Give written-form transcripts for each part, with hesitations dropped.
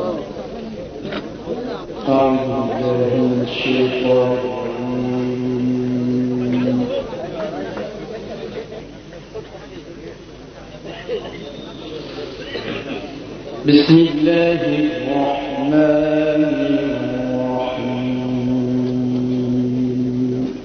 بسم الله الرحمن الرحيم.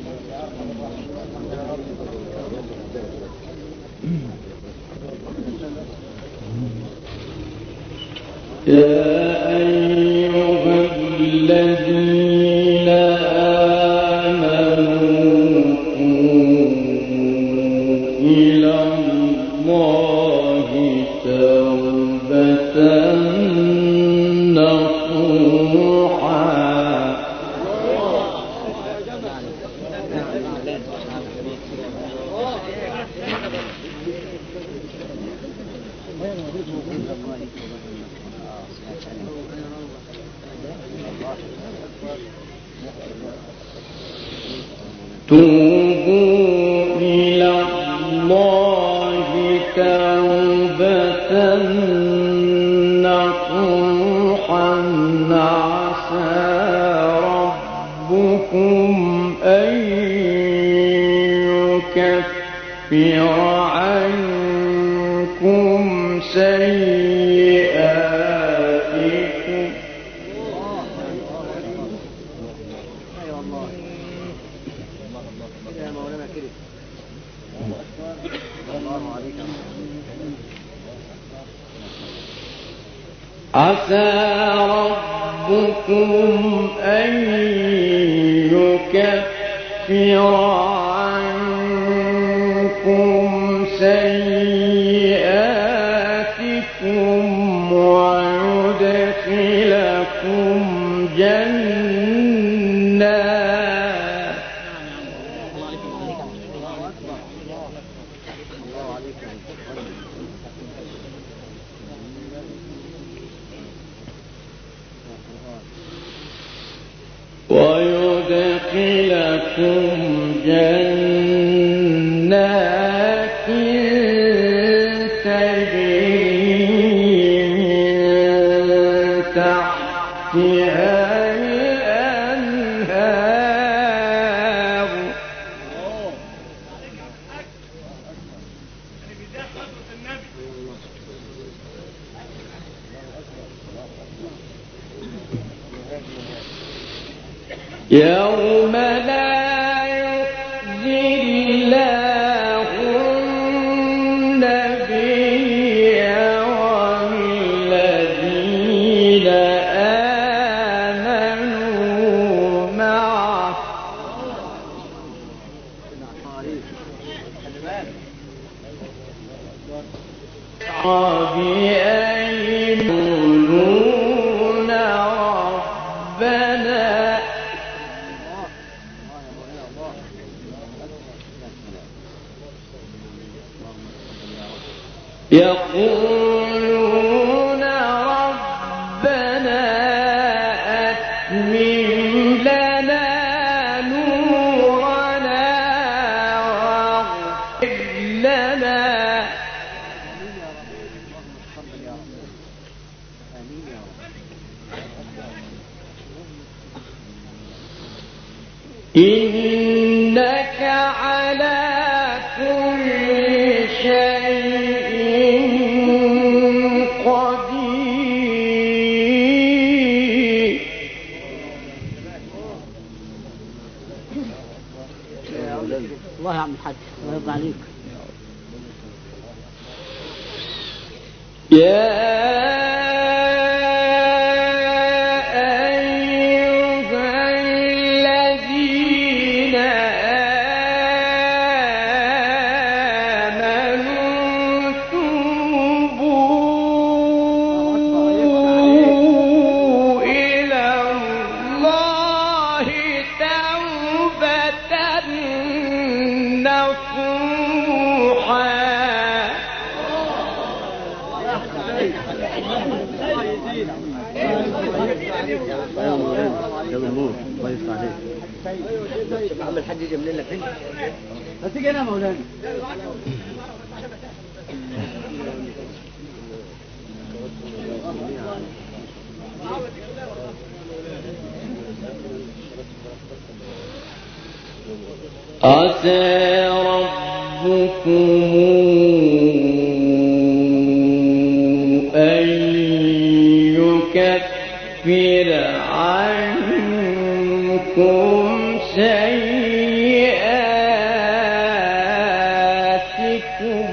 يا أيها الذين آمنوا إلى الله توبة توبوا إلى الله توبة نصوحا عسى ربكم أن يكفر عنكم سيئاتكم عسى ربكم أن يكفر عنكم سيئاتكم ويدخلكم جنات تجري من تحتها الأنهار يوم لا يخزي الله النبي والذين آمنوا معه بأن يقولون ربنا يقولون ربنا أتمم لنا نورنا واغفر لنا إنك على كل شيء قدير الله يا عم الحاج الله يرضى عليك. عم الحاج جميل لك فين؟ هتيجي هنا مولانا. عسى ربكم أن يكفر عنكم سيئاتكم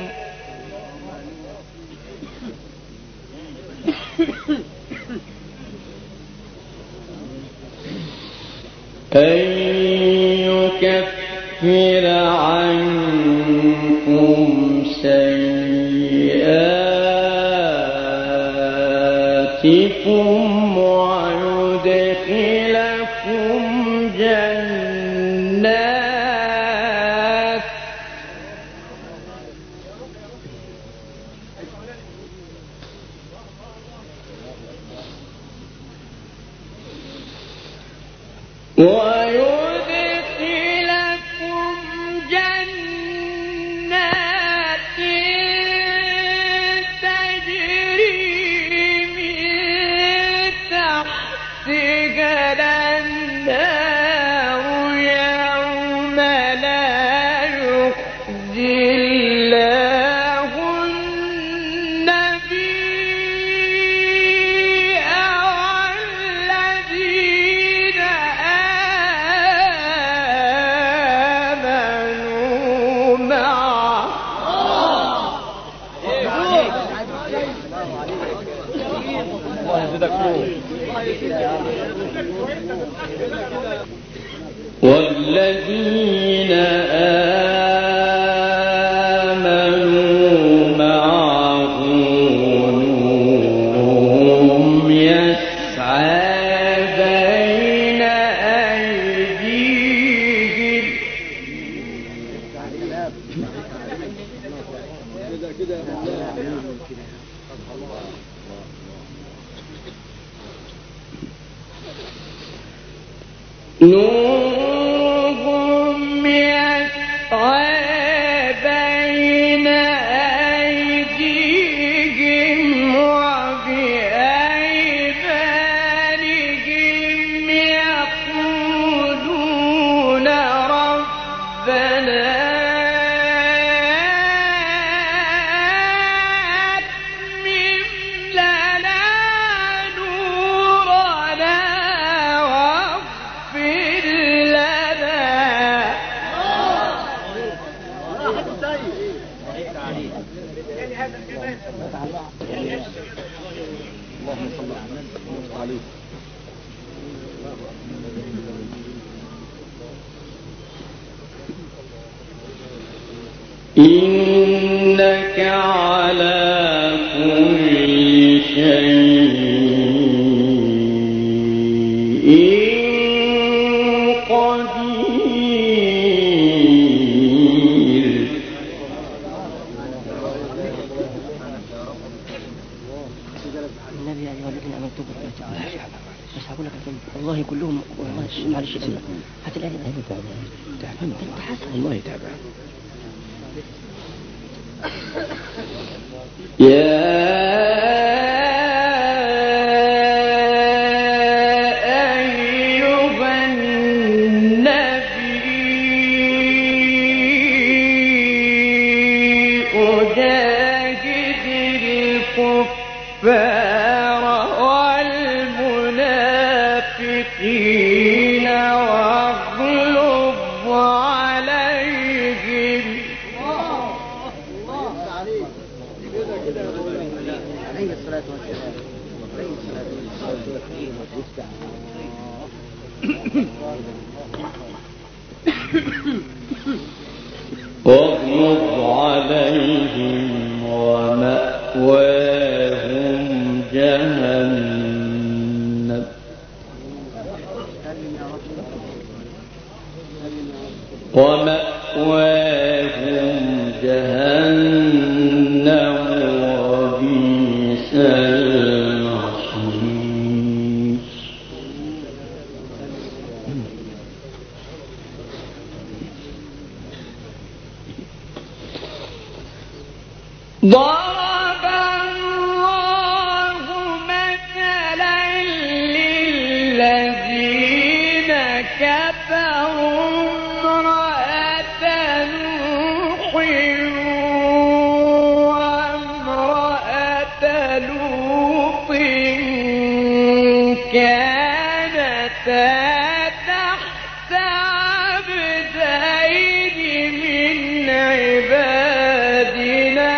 ويدخلكم جنات تجري من تحتها الأنهار يوم لا يخزي الله النبي والذين آمنوا معه والذين آمنوا معه نورهم يسعى بين أيديهم نورهم يسعى بين أيديهم وبأيمانهم يقولون ربنا أتمم لنا نورنا واغفر لنا إنك على كل شيء قدير النبي يا ايها الذين امنوا توبوا الى الله بس هقول لك الكلمه والله كلهم والله معلش اسمع هات الايه تعبان انت حاسس والله تعبان أيها النبي أجاهد الكفار والمنافقين واغلظ عليهم عليه الصلاه والسلام عليه الصلاه واغلظ عليهم ومأواهم جهنم وبئس المصير ضرب الله مثلا للذين كفروا امرأة كانتا تحت عبدين من عبادنا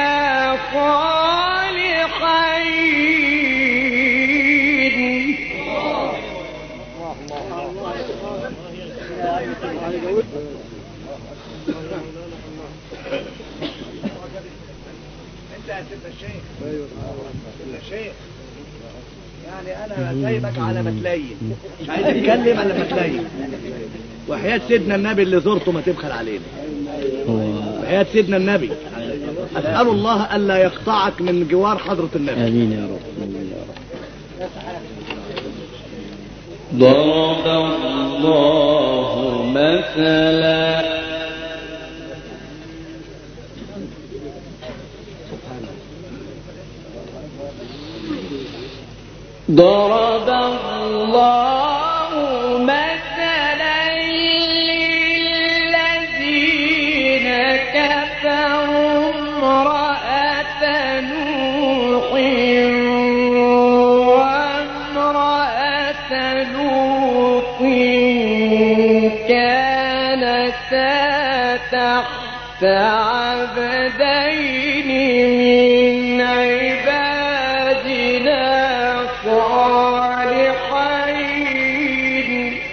صالحين. انت يا سيدنا الشيخ، سيدنا الشيخ، يعني انا سايبك على ما تلين، مش عايز اتكلم الا لما تلين. وحياة سيدنا النبي اللي زرته ما تبخل علينا. وحياة سيدنا النبي اسال الله الا يقطعك من جوار حضرة النبي. امين يا رب. ضرب الله مثلا ضرب الله مثلا للذين كفروا امرأة نوح وامرأة لوط كانتا تحت عبدين من عبادنا صالحين.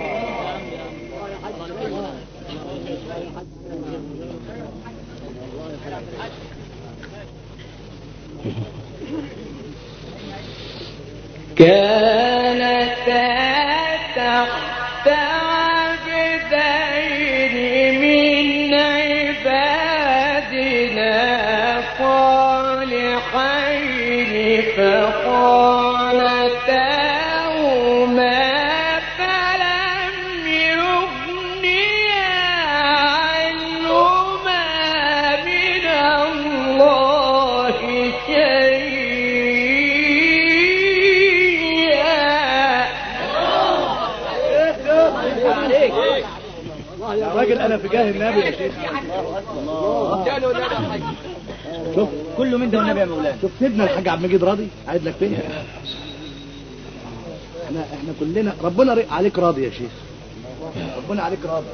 كانتا تحت عبدين من عبادنا صالحين فخانتاهما فلم يغنيا عنهما من الله يا راجل انا في جاه النبي يا شيخ. شوف كله من ده النبي يا مولانا. شوف سيدنا الحاج عبد المجيد راضي عايد لك فين. احنا كلنا ربنا عليك راضي يا شيخ، ربنا عليك راضي.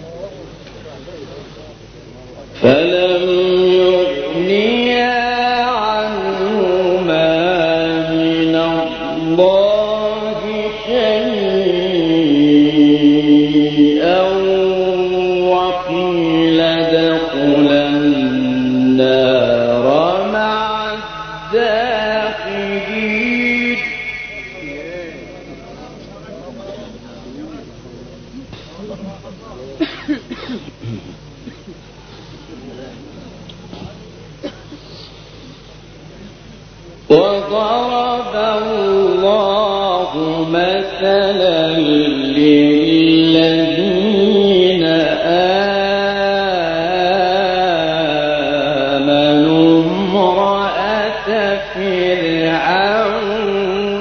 فلم يغنيا عنهما من الله شيئا وقيل ادخلا النار مع الداخلين. وضرب الله مثلا للذين آمنوا امرأة فرعون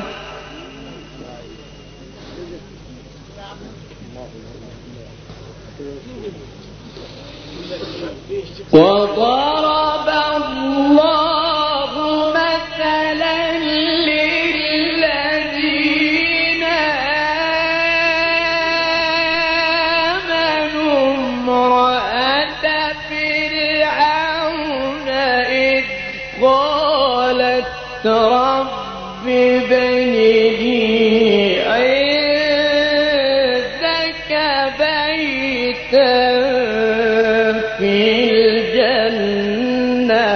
وضرب الله مثلا للذين آمنوا امرأة فرعون إذ قالت رب ابن لي عندك بيتا في الجنة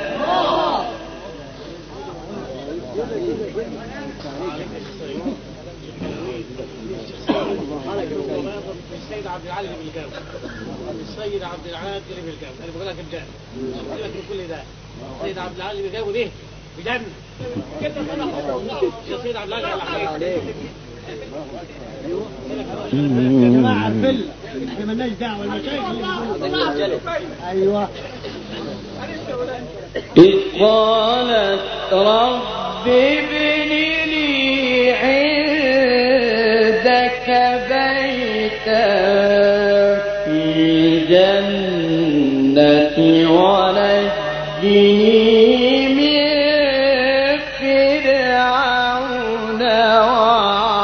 السيد عبد العالي بالجامع، السيد عبد العالي بالجامع، انا بقول لك الجامع، بقول لك كل ده السيد عبد العالي بالجامع به بجنة. يا سيد عبد العالي على يا جماعة الفل احنا مالناش دعوة المشايخ. ايوه إذ قالت رب ابن لي عندك بيتا في الجنة ونجني من فرعون وعمله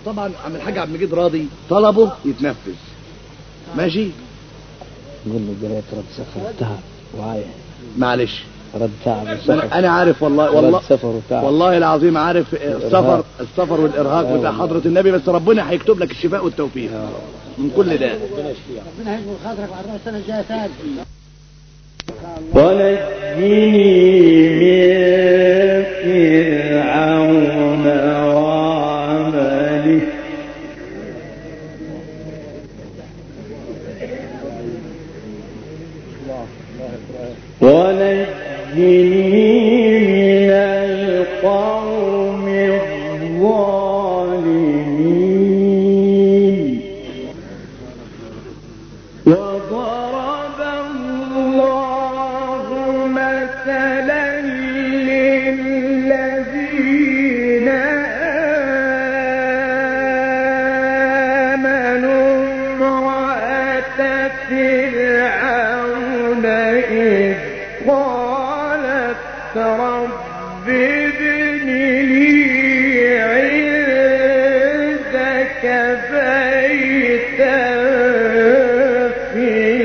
طبعا عم الحاج عبد المجيد راضي، طلبه يتنفذ. ماشي. نقول له قريت رد سفر التعب وعاية. معلش رد تعب السفر. انا عارف والله سفر وتعب. والله العظيم عارف السفر والارهاق بتاع حضرة النبي، بس ربنا هيكتب لك الشفاء والتوفيق من كل ده. ربنا هيجبر خاطرك وعرفنا السنه الجايه ثاني. ونجني من فرعون وعمله ونجني من القوم الظالمين. وضرب الله مثلا للذين آمنوا امرأة فرعون إذ قالت رب ابن لي عندك بيتا في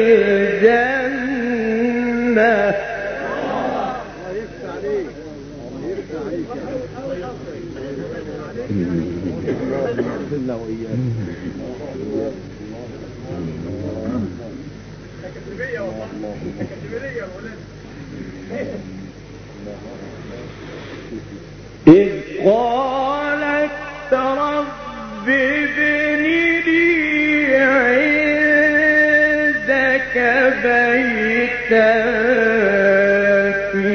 الجنة إذ قالت رب ابن لي عندك بيتا في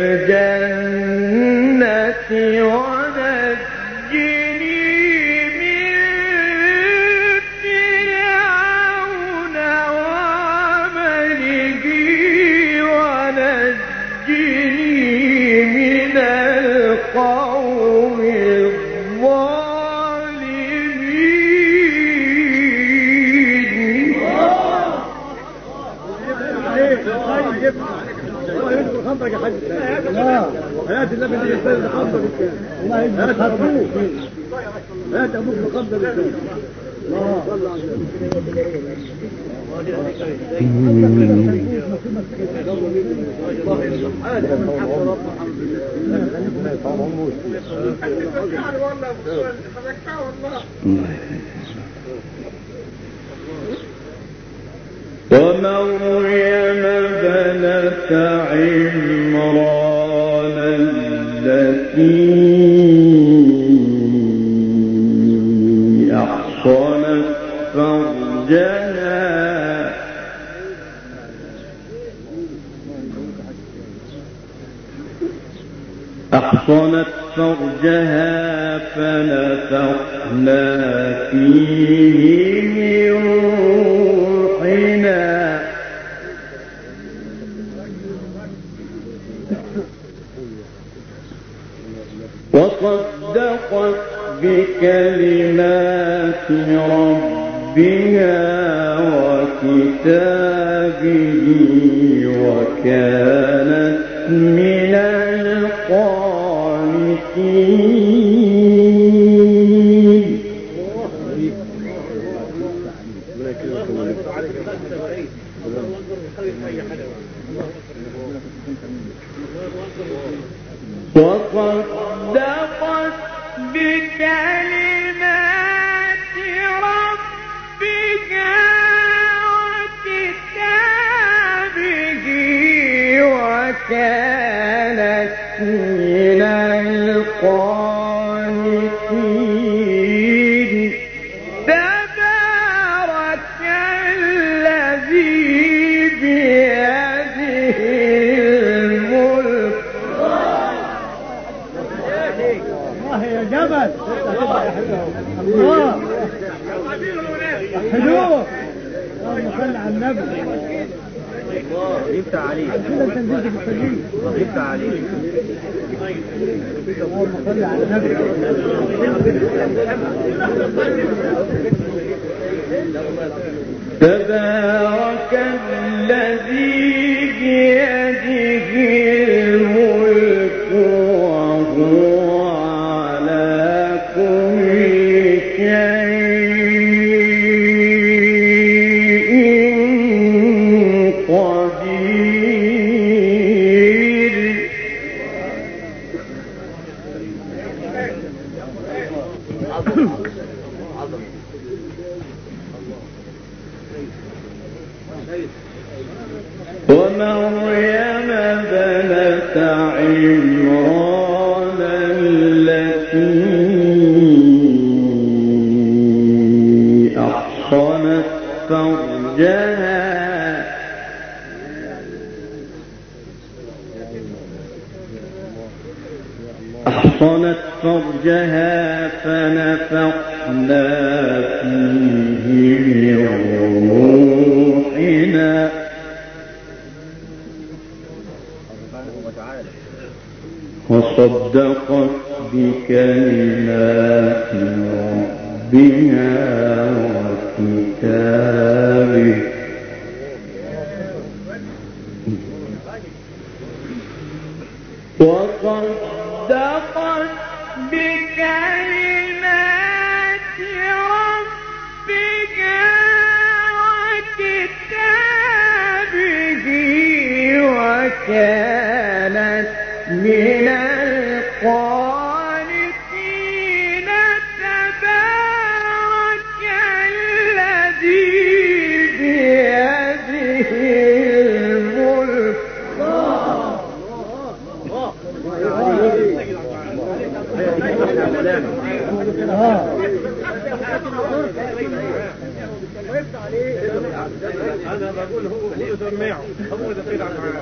الجنة ونجني من فرعون وعمله ونجني من القوم الظالمين. الله يذكر خمرك يا حاج. حياة النبي اللي يستاذ خمرك. الله يذكر خمرك. هات ابوك بخمر الانسان. الله صل على ومريم بنت عمران التي أحصنت فرجها فنفخنا فيه من روحنا وصدقت بكلمات ربها وكتابه وكانت من القانتين. وصدقت بكلمات ربها وكتابه وكانت من القانتين. تبارك الذي بيده الملك. الله يا جبل. الله حلوه. اللهم صل على النبي. يفتح عليك يفتح عليك. اللهم صل على النبي. تبارك الذي بيده الملك وهو على كل شيء عمران التي أحصنت فرجها فنفخنا فيه من روحنا وصدقت بكلمات ربها وكتابه وصدقت بكلمات ربها وكتابه وكانت من القانتين تبارك الذي بيده الملك انا بقول هو سمعه هو ده كده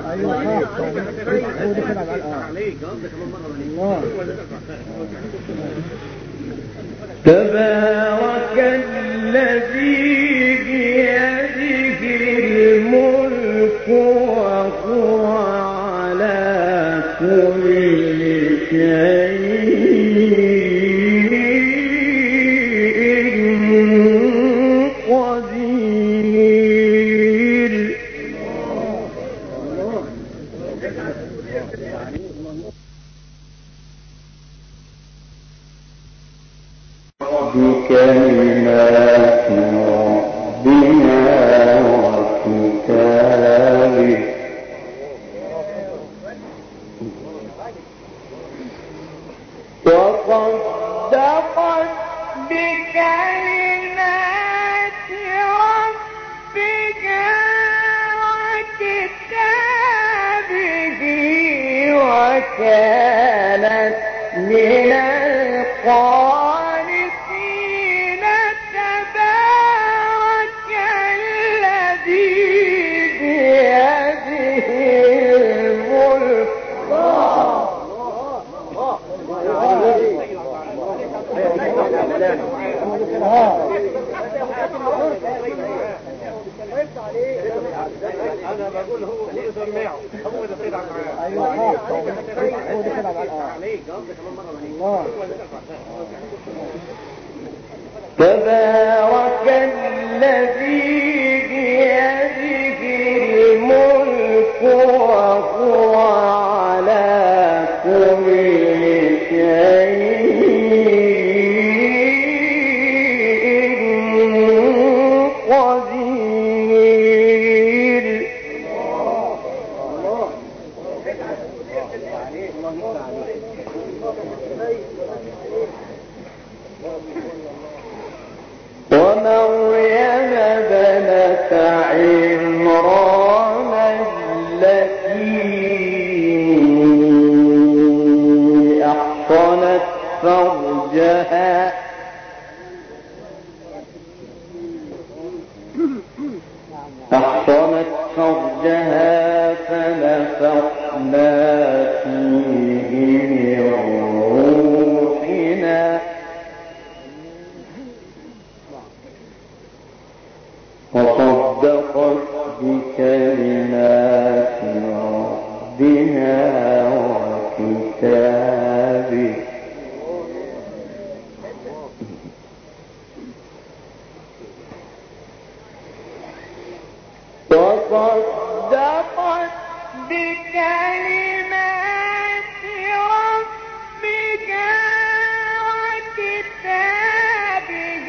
تبارك الذي بيده الملك وهو على كل شيء قدير بكلمات ربنا وكتابه وصدقت بكلمات ربها وكتابه وكانت من القانتين تبارك الذي بيده الملك انا بقول هو سمعه هو ده كده تبارك الذي بيده الملك وهو على كل شيء قدير ومريم بنت عمران التي أحصنت فرجها فنفخنا فيه من روحنا وصدقت بكلمات ربها وكتابه وصدقت بكلمات ربها وكتابه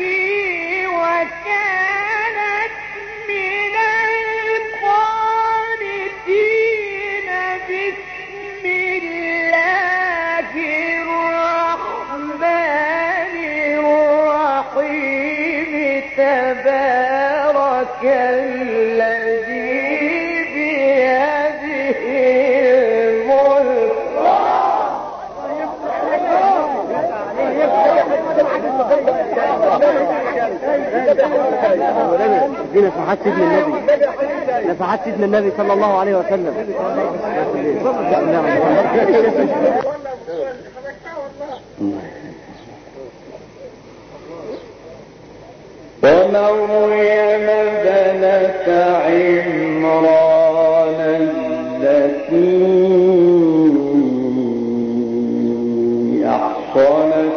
وكانت من القانتين بسم الله الرحمن الرحيم تبارك الذي بيده الملك نفحات سيدنا النبي، نفحات سيدنا النبي صلى الله عليه وسلم. ومريم ابنة عمران التي أحصنت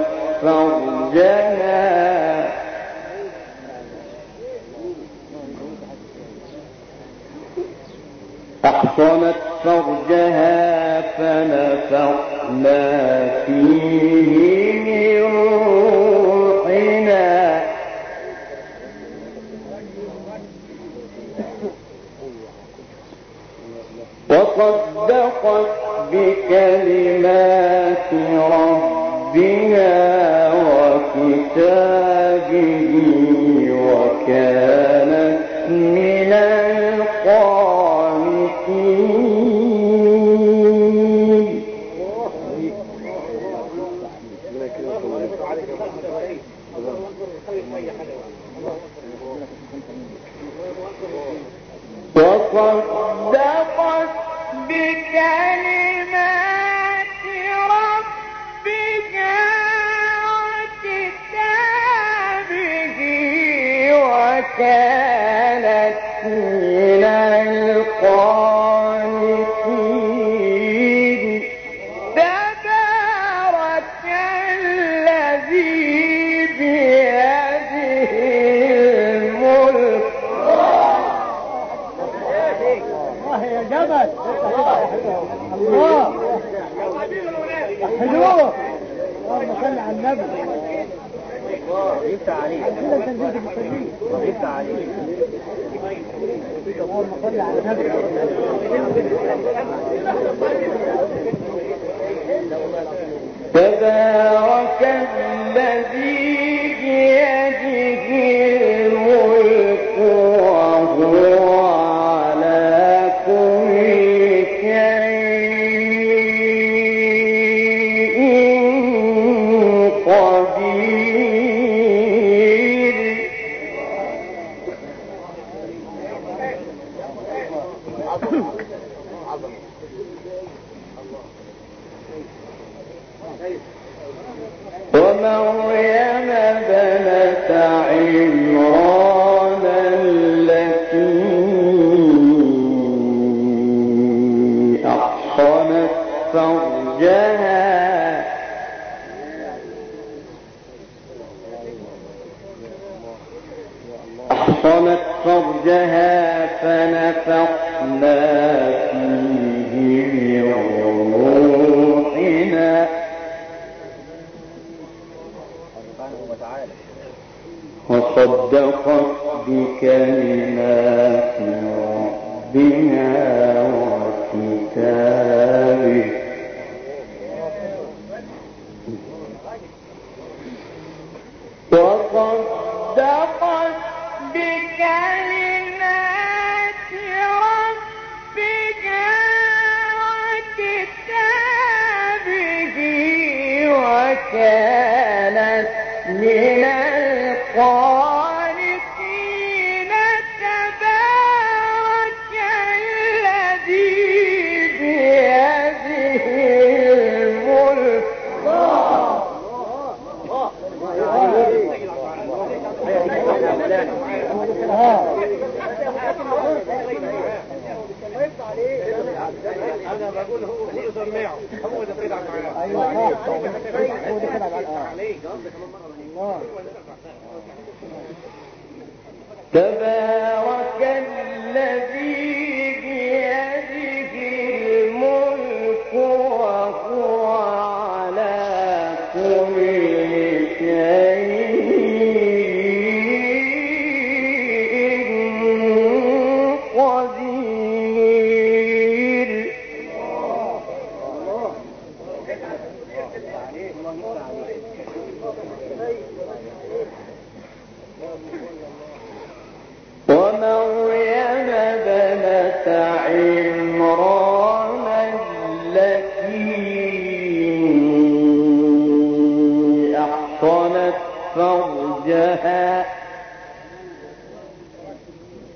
فرجها فنفخنا فيه من روحنا وصدقت بكلمات ربها وكتابه وكانت من القانتين. وصدقت بكلمات ربها وكتابه وكانت من القانتين. تبارك الذي بيده الملك. يا جبل الله حلوه. اللهم صل على النبي. يفتح عليك يفتح عليك. اللهم صل على النبي. تبارك الذي بيده الملك وهو على كل شيء قدير. ومريم ابنة عمران التي أحصنت فرجها فنفخنا فيه من روحنا وصدقت بكلمات ربها وكتابه وصدقت بكلمات ربها وكتابه وكانت من القانتين. تبارك الذي بيده الملك. انا بقول هو سمعه هو ده طلع معاه. ايوه هو ده كده عليك. تبارك الذي بيده الملك وهو على كل شيء قدير. ومريم ابنة عمران التي أحصنت فرجها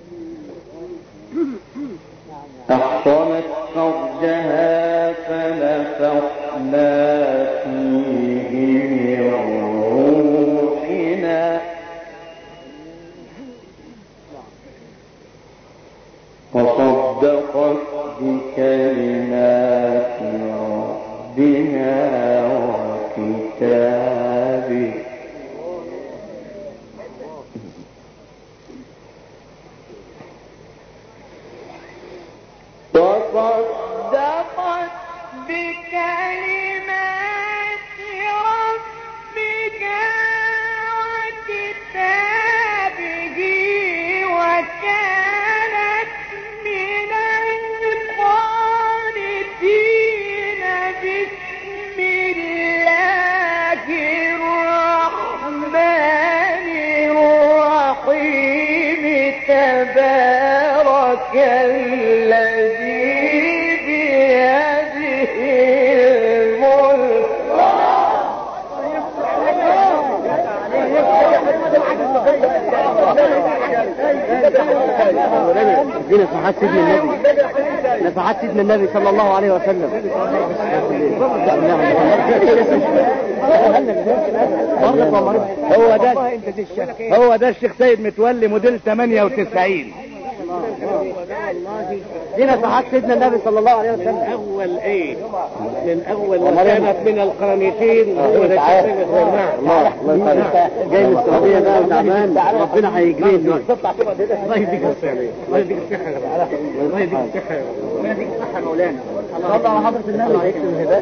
فنفخنا فيه من روحنا وصدقت بكلمات ربها وكتابه وصدقت بكلمات ربها وكتابه وكانت من القانتين. بسم الله الرحمن الرحيم تبارك الذي بيده الملك دي نفحات سيدنا النبي، نفحات سيدنا النبي صلى الله عليه وسلم. هو ده الشيخ سيد متولي موديل 98. دي نفحات سيدنا النبي صلى الله عليه وسلم. اول ايه من اول وكانت من القرنيتين. هو ده الشيخ الله جاي من السعوديه بقى وتعبان، ربنا هيجريه دلوقتي. الله يديك الصحه، الله يديك الصحه يا رب، الله يديك الصحه يا رب، الله يديك الصحه يا مولانا. صلى على حضره النبي عليه الهدايه.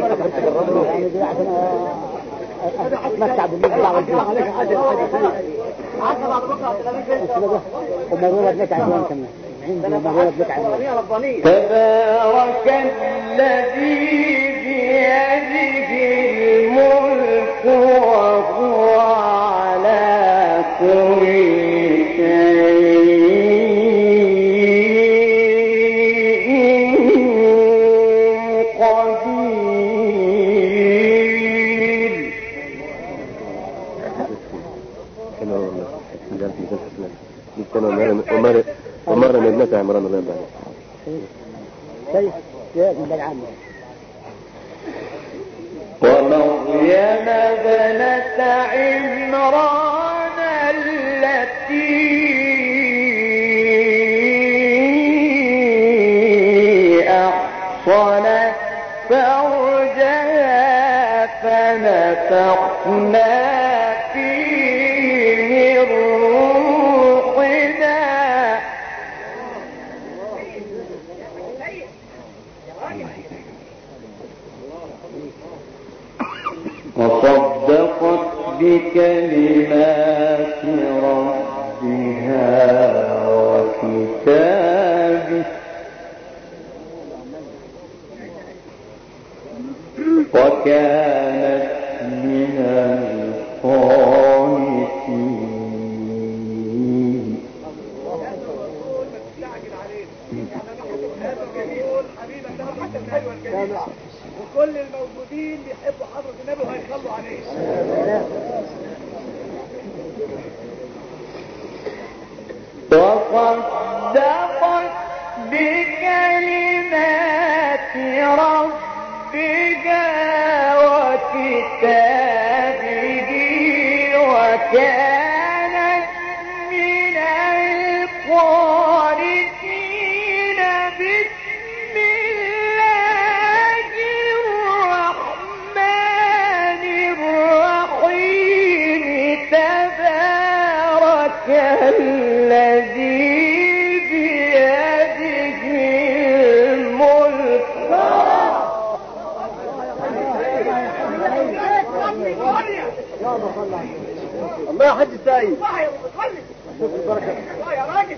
اتمتع بالله عليك حاجه ومرورة بك عنوان كمان مرورة بك عنوان. تبارك الذي بيده الملك وهو على كل شيء قدير. ومرة من ابنتها عمران الله يرضى شيء من العام. ومريم بنت عمران التي أحصنت فرجها فنفخنا فيه من روحنا وصدقت بكلمات ربها وكتابه وكانت من القانتين. وكل الموجودين بيحبوا حضرة النبي وهيصلوا عليه. وصدقت بكلمات ربها وكتابه وكانت من القانتين. بسم الله الرحمن الرحيم تبارك الذي بيده الملك الله يا حاج سعيد. يا راجل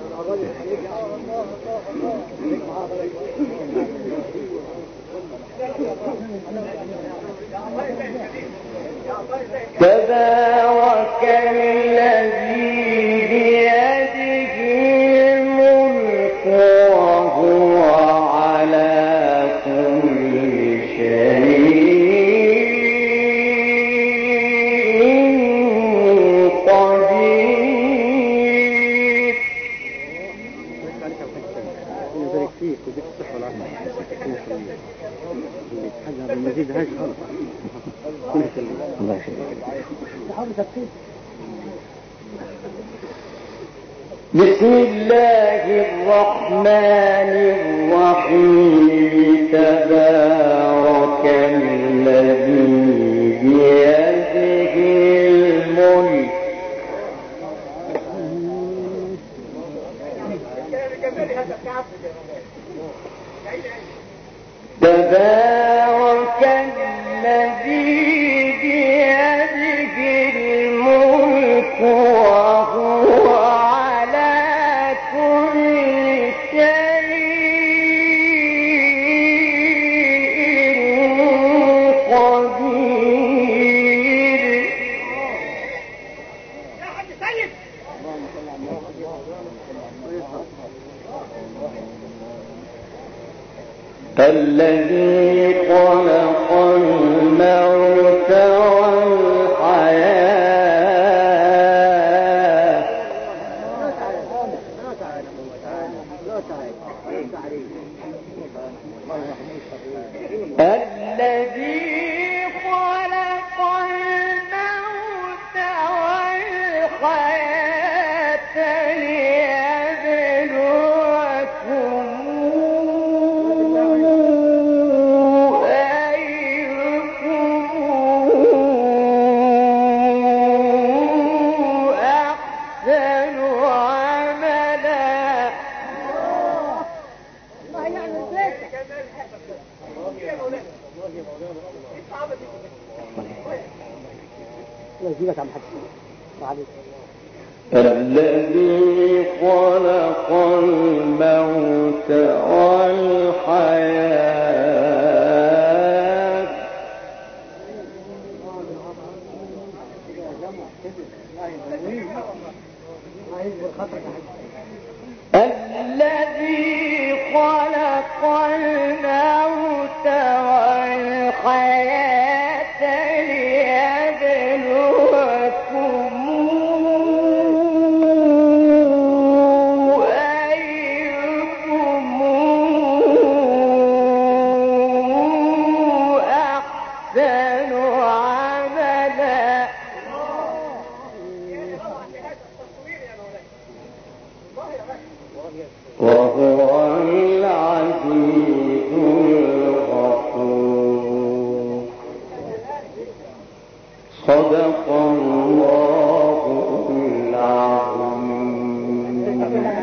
تبارك الذي بيده الملك وهو على كل شيء قدير. يبارك فيك ويديك الصحة والعافية. هذا المزيد هاي خلص الله يخليك. بسم الله الرحمن الرحيم تبارك الذي بيده الملك تبارك الذي بيده الملك وهو على كل شيء قدير. الذي خلق الموت والحياة الذي خلق الموت والحياة ليبلوكم الذي خلق الموت والحياة الذي خلق الموت والحياة ليبلوكم أيكم أحسن عملا وهو العزيز الغفور. صدق الله العظيم.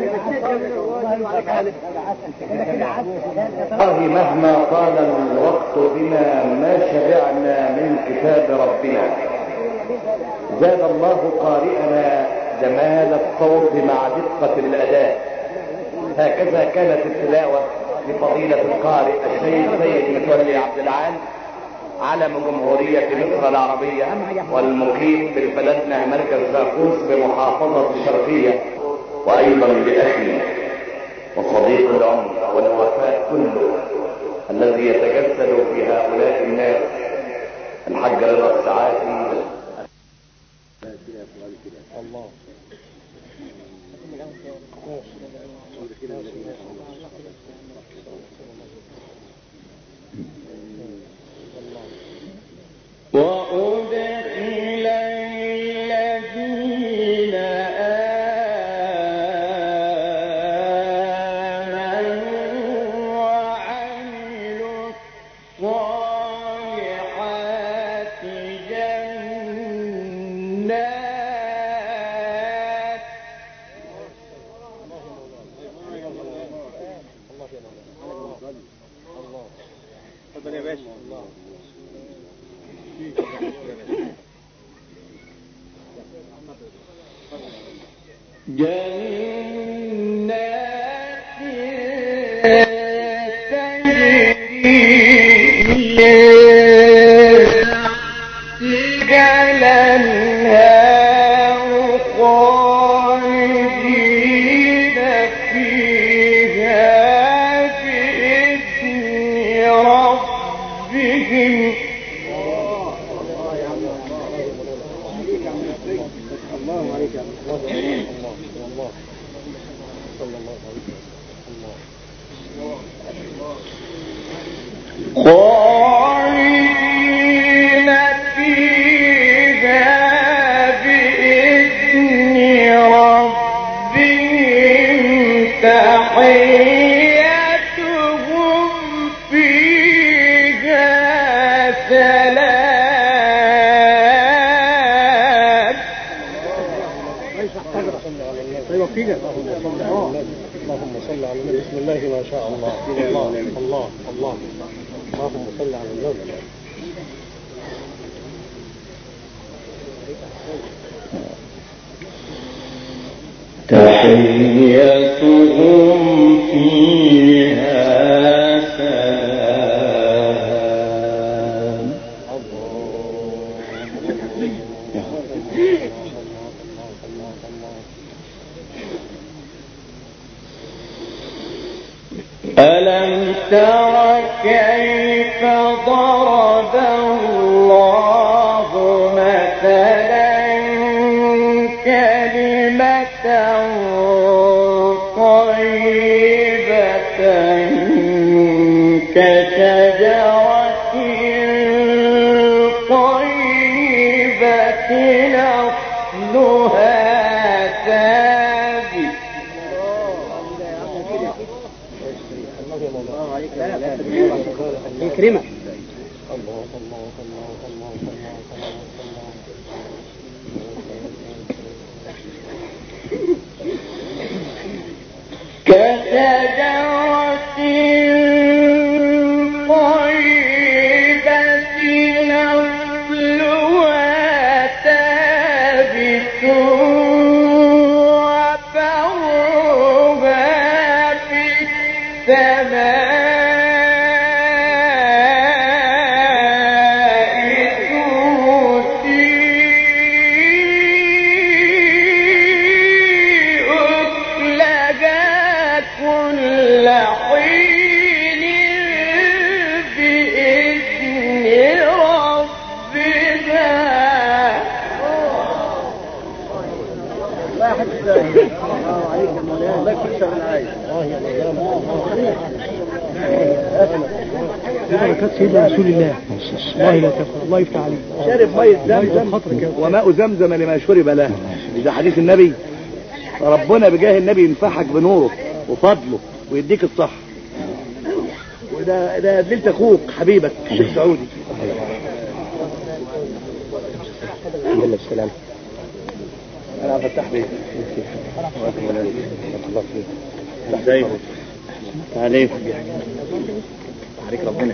مهما طال الوقت بنا ما شبعنا من كتاب ربنا. زاد الله قارئنا جمال الصوت مع دقة الأداء. هكذا كانت التلاوة لفضيلة القارئ الشيخ سيد متولي عبد العال علم جمهورية مصر العربية والمقيم بالبلدنا مركز باقوس بمحافظة الشرقية، وأيضا لأخي وصديق العمر والوفاء كله الذي يتجسد في هؤلاء الناس الحاج رضا السعادي. الله وأدخل الذين آمنوا وعملوا الصالحات جنات تفضل يا باشا. جنات تجري الأنهار خالدين فيها بإذن ربهم. الله عليك الله صلى الله عليه وسلم. ايوه كده. اللهم صل على النبي. بسم الله ما شاء الله. الله الله الله. اللهم صل على النبي. تحيتهم فيها سلام. ألم تر كيف ضرب الله مثلا كلمة طيبة كشجرة طيبة أصلها ثابت. يكرمك. كشجرة طيبة أصلها ثابت وفرعها في السماء بركات سيدنا رسول الله. الله لا تفعل. الله يفتح عليك. شارب مية زمزم وماء زمزم لما شرب له. إذا حديث النبي ربنا بجاه النبي ينفعك بنوره وفضله ويديك الصح. وده دليل اخوك حبيبك الشيخ سعودي. الحمد لله بالسلام. انا فتح بيه ازيك؟ عليك عليك ربنا.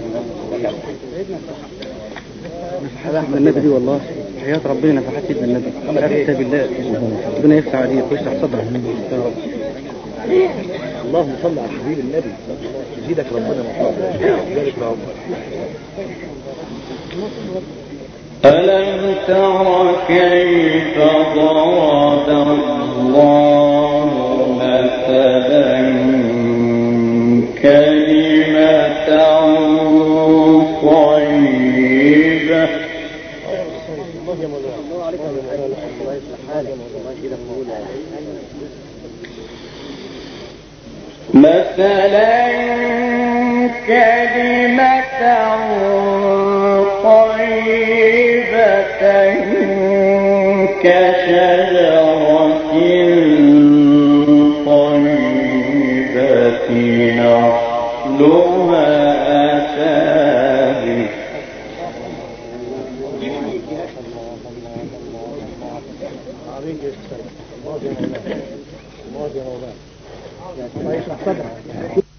نفحات النبي دي والله حياة ربنا. نفحات سيدنا النبي. كتاب الله. ربنا يفتح عليك ويفتح صدرك يا رب. اللهم صل على حبيب النبي. يزيدك ربنا ويبارك بعمرك. ألم تر كيف ضرب الله مثلا كلمة طيبة مثلا كلمة طيبة كشجرة طيبة أصلها ثابت. الله يا مولانا. الله يشرح صدرك.